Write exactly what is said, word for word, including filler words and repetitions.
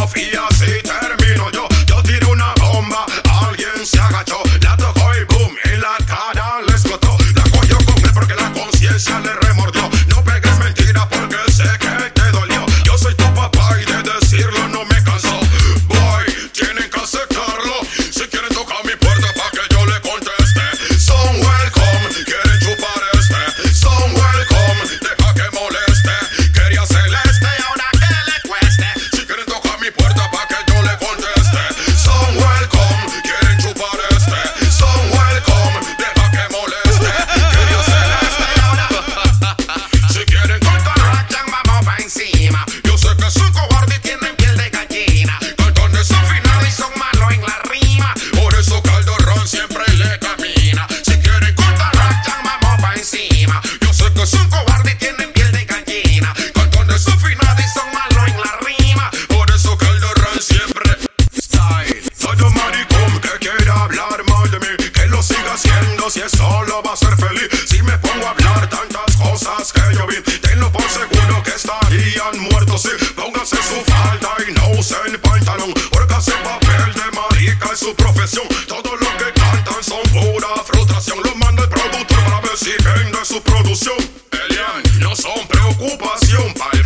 filosofía, si termino yo. Yo tiré una bomba, alguien se agachó, la tocó y boom, en la cara le explotó. La cogió con él porque la conciencia le remordió. No pegues mentira porque sé que te dolió. Yo soy tu papá y de decirlo no me canso. Boy, tienen que aceptarlo. Si quieren tocar mi puerta pa' que yo le conteste. Son welcome, quieren chupar este. Son welcome, deja que moleste. Quería celeste y ahora que le cueste. Si quieren tocar mi puerta pa' que yo le conteste. Son welcome, quieren chupar este. Son welcome, deja que moleste. Quería celeste y ahora. Si quieren cortar rachan, vamos pa' encima. Yo sé que son cobardes y tienen piel de gallina. Cantones afinados y son malos en la rima. Por eso Calderón siempre le camina. Si quieren cortar rachan, vamos pa' encima. Yo sé que son cobardes y tienen piel de gallina. Cantones afinados y son malos en la rima. Por eso Calderón siempre style. Soy un maricón que quiere hablar mal de mí. Que lo siga haciendo si es solo va a ser feliz. Si me pongo a hablar tantas cosas que yo vi, tenlo por seguro que estarían muertos. Sí, pónganse su falda y no usen pantalón, porque hacer papel de marica es su profesión. Todo lo que cantan son pura frustración. Lo manda el productor para ver si vende su producción. Elian, no son preocupación para